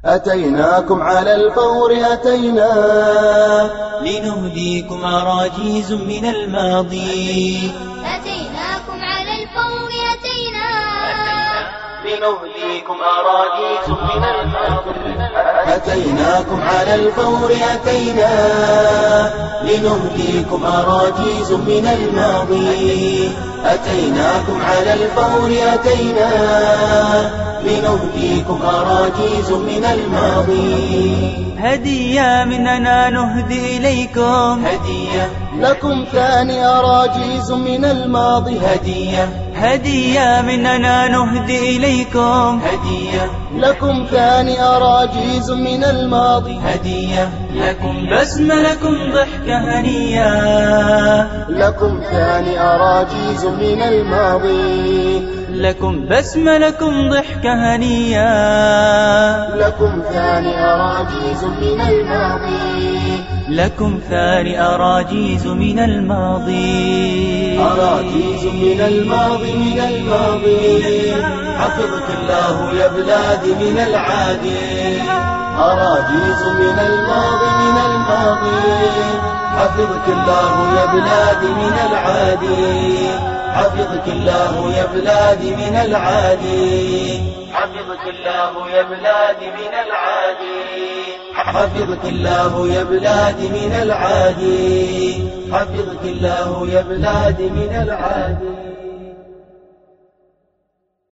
أتيناكم على الفور أتينا لنهديكم أراجيز من الماضي. أتيناكم على الفور أتينا لنهديكم أراجيز من الماضي. أتيناكم على الفور أتينا لنهديكم أراجيز من الماضي. أتيناكم على الفور أتينا لنهديكم أراجيز من الماضي. هدية مننا نهدي إليكم، هدية لكم ثاني أراجيز من الماضي. هدية مننا نهدي إليكم، هدية لكم ثاني أراجيز من الماضي. هدية لكم بسملكم ضحكة هنية، لكم ثاني أراجيز من الماضي. لكم بسملكم ضحكة هنية، لكم ثاني أراجيز من الماضي. لكم ثاني أراجيز من الماضي. أراجيز من الماضي من الماضي. حفظك الله يا بلادي من العادي. أراجيز من الماضي من الماضي. حفظك الله يا بلادي من العادي. حفظك الله يا بلادي من العادي. حفظك الله يا بلادي من العادي. حفظك الله يا بلادي من العادي. حفظك الله يا بلادي من العادي.